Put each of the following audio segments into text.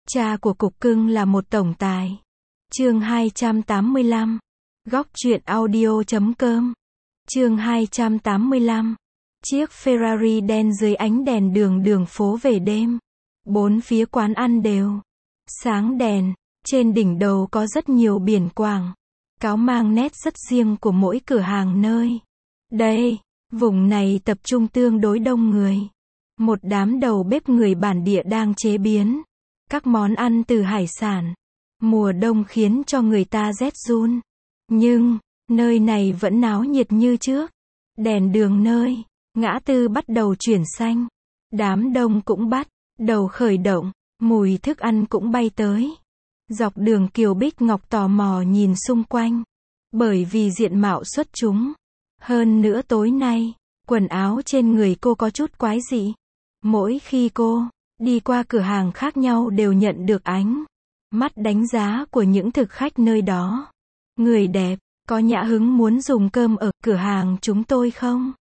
Cha của cục cưng là một tổng tài. Chương 285. Góc truyện audio.com. Chương 285. Chiếc Ferrari đen dưới ánh đèn đường phố về đêm. Bốn phía quán ăn đều sáng đèn, trên đỉnh đầu có rất nhiều biển quảng cáo mang nét rất riêng của mỗi cửa hàng nơi đây. Vùng này tập trung tương đối đông người. Một đám đầu bếp người bản địa đang chế biến các món ăn từ hải sản. Mùa đông khiến cho người ta rét run. Nhưng, nơi này vẫn náo nhiệt như trước. Đèn đường nơi ngã tư bắt đầu chuyển xanh. Đám đông cũng bắt đầu khởi động. Mùi thức ăn cũng bay tới. Dọc đường Kiều Bích Ngọc tò mò nhìn xung quanh. Bởi vì diện mạo xuất chúng. Hơn nữa tối nay, quần áo trên người cô có chút quái dị. Mỗi khi cô đi qua cửa hàng khác nhau đều nhận được ánh mắt đánh giá của những thực khách nơi đó. Người đẹp, có nhã hứng muốn dùng cơm ở cửa hàng chúng tôi không?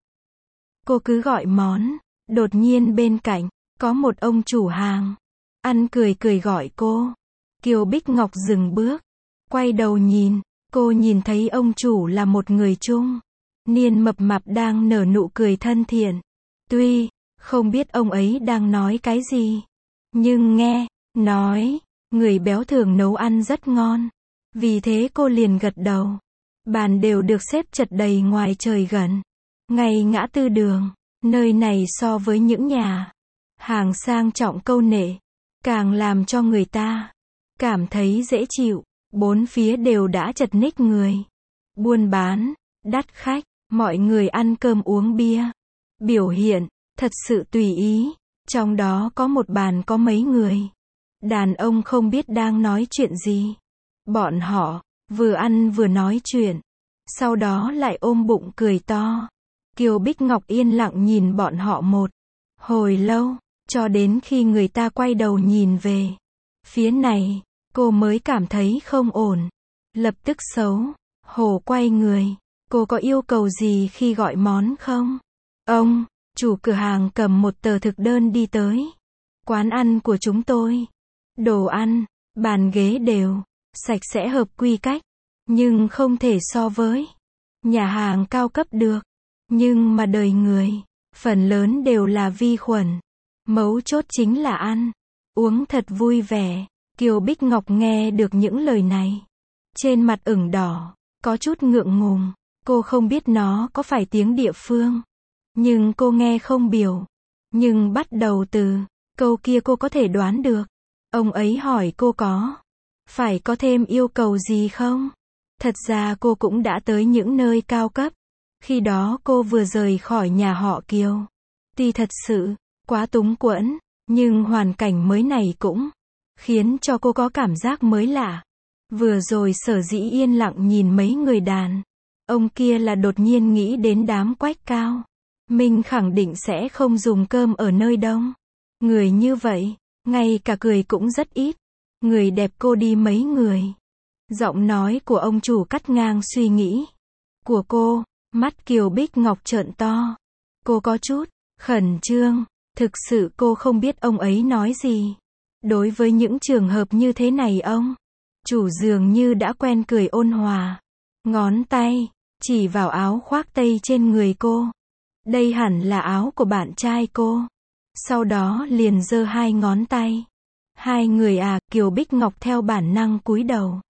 Cô cứ gọi món. Đột nhiên bên cạnh, có một ông chủ hàng ăn cười gọi cô. Kiều Bích Ngọc dừng bước, quay đầu nhìn. Cô nhìn thấy ông chủ là một người trung niên mập mạp đang nở nụ cười thân thiện. Tuy không biết ông ấy đang nói cái gì, nhưng nghe nói người béo thường nấu ăn rất ngon. Vì thế cô liền gật đầu. Bàn đều được xếp chật đầy ngoài trời gần ngay ngã tư đường. Nơi này so với những nhà hàng sang trọng câu nệ, càng làm cho người ta cảm thấy dễ chịu. Bốn phía đều đã chật ních người. Buôn bán, đắt khách, mọi người ăn cơm uống bia. Biểu hiện thật sự tùy ý. Trong đó có một bàn có mấy người đàn ông không biết đang nói chuyện gì. Bọn họ vừa ăn vừa nói chuyện, sau đó lại ôm bụng cười to. Kiều Bích Ngọc yên lặng nhìn bọn họ một hồi lâu, cho đến khi người ta quay đầu nhìn về phía này, cô mới cảm thấy không ổn. Lập tức xấu hổ quay người. Cô có yêu cầu gì khi gọi món không? Ông chủ cửa hàng cầm một tờ thực đơn đi tới. Quán ăn của chúng tôi, đồ ăn, bàn ghế đều sạch sẽ hợp quy cách, nhưng không thể so với nhà hàng cao cấp được. Nhưng mà đời người, phần lớn đều là vi khuẩn. Mấu chốt chính là ăn, uống thật vui vẻ. Kiều Bích Ngọc nghe được những lời này, trên mặt ửng đỏ, có chút ngượng ngùng. Cô không biết nó có phải tiếng địa phương, nhưng cô nghe không biểu. Nhưng bắt đầu từ câu kia cô có thể đoán được. Ông ấy hỏi cô có phải có thêm yêu cầu gì không? Thật ra cô cũng đã tới những nơi cao cấp. Khi đó cô vừa rời khỏi nhà họ Kiều. Tuy thật sự quá túng quẫn, nhưng hoàn cảnh mới này cũng khiến cho cô có cảm giác mới lạ. Vừa rồi sở dĩ yên lặng nhìn mấy người đàn ông kia là đột nhiên nghĩ đến đám Quách Cao Minh khẳng định sẽ không dùng cơm ở nơi đông người như vậy, ngay cả cười cũng rất ít. Người đẹp cô đi mấy người. Giọng nói của ông chủ cắt ngang suy nghĩ của cô. Mắt Kiều Bích Ngọc trợn to. Cô có chút khẩn trương. Thực sự cô không biết ông ấy nói gì. Đối với những trường hợp như thế này ông chủ dường như đã quen cười ôn hòa. Ngón tay chỉ vào áo khoác tây trên người cô. Đây hẳn là áo của bạn trai cô. Sau đó liền giơ hai ngón tay. Hai người à? Kiều Bích Ngọc theo bản năng cúi đầu,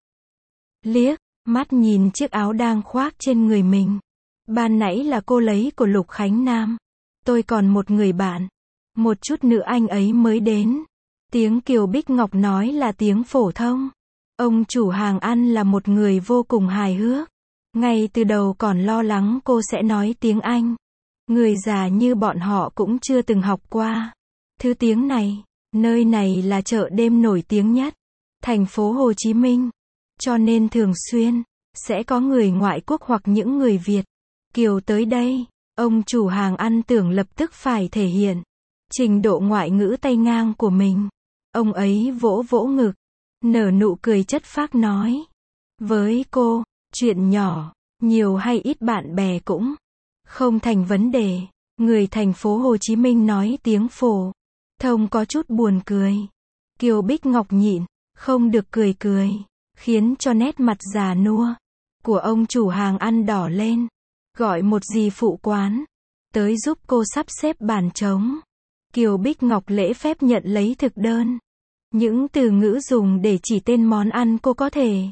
liếc mắt nhìn chiếc áo đang khoác trên người mình. Ban nãy là cô lấy của Lục Khánh Nam. Tôi còn một người bạn. Một chút nữa anh ấy mới đến. Tiếng Kiều Bích Ngọc nói là tiếng phổ thông. Ông chủ hàng ăn là một người vô cùng hài hước. Ngay từ đầu còn lo lắng cô sẽ nói tiếng Anh. Người già như bọn họ cũng chưa từng học qua thứ tiếng này. Nơi này là chợ đêm nổi tiếng nhất thành phố Hồ Chí Minh, cho nên thường xuyên sẽ có người ngoại quốc hoặc những người Việt Kiều tới đây. Ông chủ hàng ăn tưởng lập tức phải thể hiện trình độ ngoại ngữ tay ngang của mình. Ông ấy vỗ vỗ ngực, nở nụ cười chất phác nói với cô, chuyện nhỏ, nhiều hay ít bạn bè cũng không thành vấn đề. Người thành phố Hồ Chí Minh nói tiếng phổ thông có chút buồn cười. Kiều Bích Ngọc nhịn, không được cười cười, khiến cho nét mặt già nua của ông chủ hàng ăn đỏ lên. Gọi một dì phụ quán tới giúp cô sắp xếp bàn trống. Kiều Bích Ngọc lễ phép nhận lấy thực đơn. Những từ ngữ dùng để chỉ tên món ăn cô có thể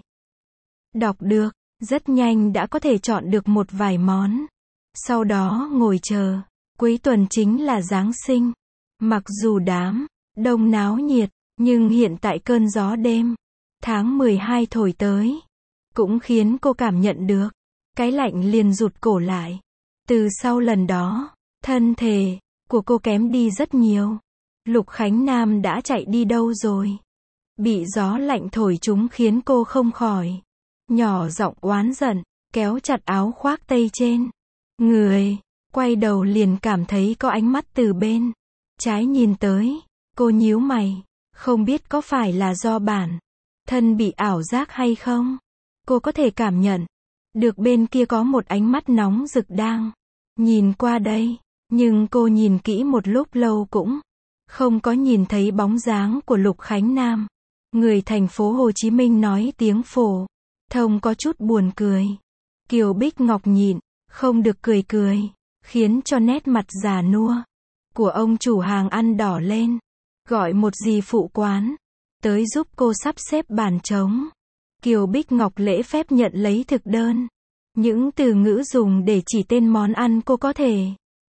đọc được, rất nhanh đã có thể chọn được một vài món. Sau đó ngồi chờ. Cuối tuần chính là Giáng sinh. Mặc dù đám đông náo nhiệt, nhưng hiện tại cơn gió đêm tháng 12 thổi tới, cũng khiến cô cảm nhận được cái lạnh liền rụt cổ lại. Từ sau lần đó, thân thể của cô kém đi rất nhiều. Lục Khánh Nam đã chạy đi đâu rồi? Bị gió lạnh thổi chúng khiến cô không khỏi nhỏ giọng oán giận, kéo chặt áo khoác tây trên người, quay đầu liền cảm thấy có ánh mắt từ bên trái nhìn tới. Cô nhíu mày, không biết có phải là do bản thân bị ảo giác hay không? Cô có thể cảm nhận được bên kia có một ánh mắt nóng rực đang nhìn qua đây, nhưng cô nhìn kỹ một lúc lâu cũng không có nhìn thấy bóng dáng của Lục Khánh Nam. Người thành phố Hồ Chí Minh nói tiếng phổ thông có chút buồn cười. Kiều Bích Ngọc nhịn, không được cười cười, khiến cho nét mặt già nua của ông chủ hàng ăn đỏ lên. Gọi một dì phụ quán tới giúp cô sắp xếp bàn trống. Kiều Bích Ngọc lễ phép nhận lấy thực đơn. Những từ ngữ dùng để chỉ tên món ăn cô có thể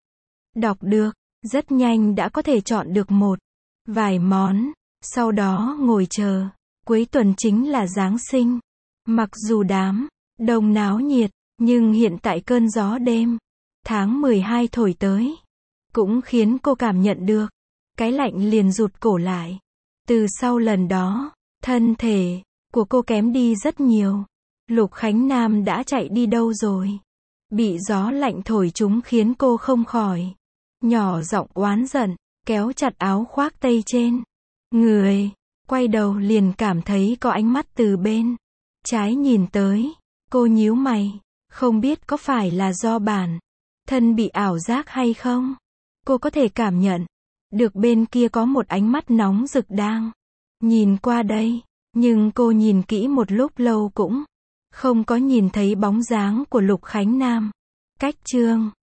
đọc được, rất nhanh đã có thể chọn được một vài món. Sau đó ngồi chờ. Cuối tuần chính là Giáng sinh. Mặc dù đám đông náo nhiệt, nhưng hiện tại cơn gió đêm tháng 12 thổi tới, cũng khiến cô cảm nhận được cái lạnh liền rụt cổ lại. Từ sau lần đó, thân thể của cô kém đi rất nhiều. Lục Khánh Nam đã chạy đi đâu rồi? Bị gió lạnh thổi chúng khiến cô không khỏi nhỏ giọng oán giận, kéo chặt áo khoác tây trên người, quay đầu liền cảm thấy có ánh mắt từ bên trái nhìn tới. Cô nhíu mày, không biết có phải là do bản thân bị ảo giác hay không? Cô có thể cảm nhận được bên kia có một ánh mắt nóng rực đang nhìn qua đây, nhưng cô nhìn kỹ một lúc lâu cũng không có nhìn thấy bóng dáng của Lục Khánh Nam. Cách chương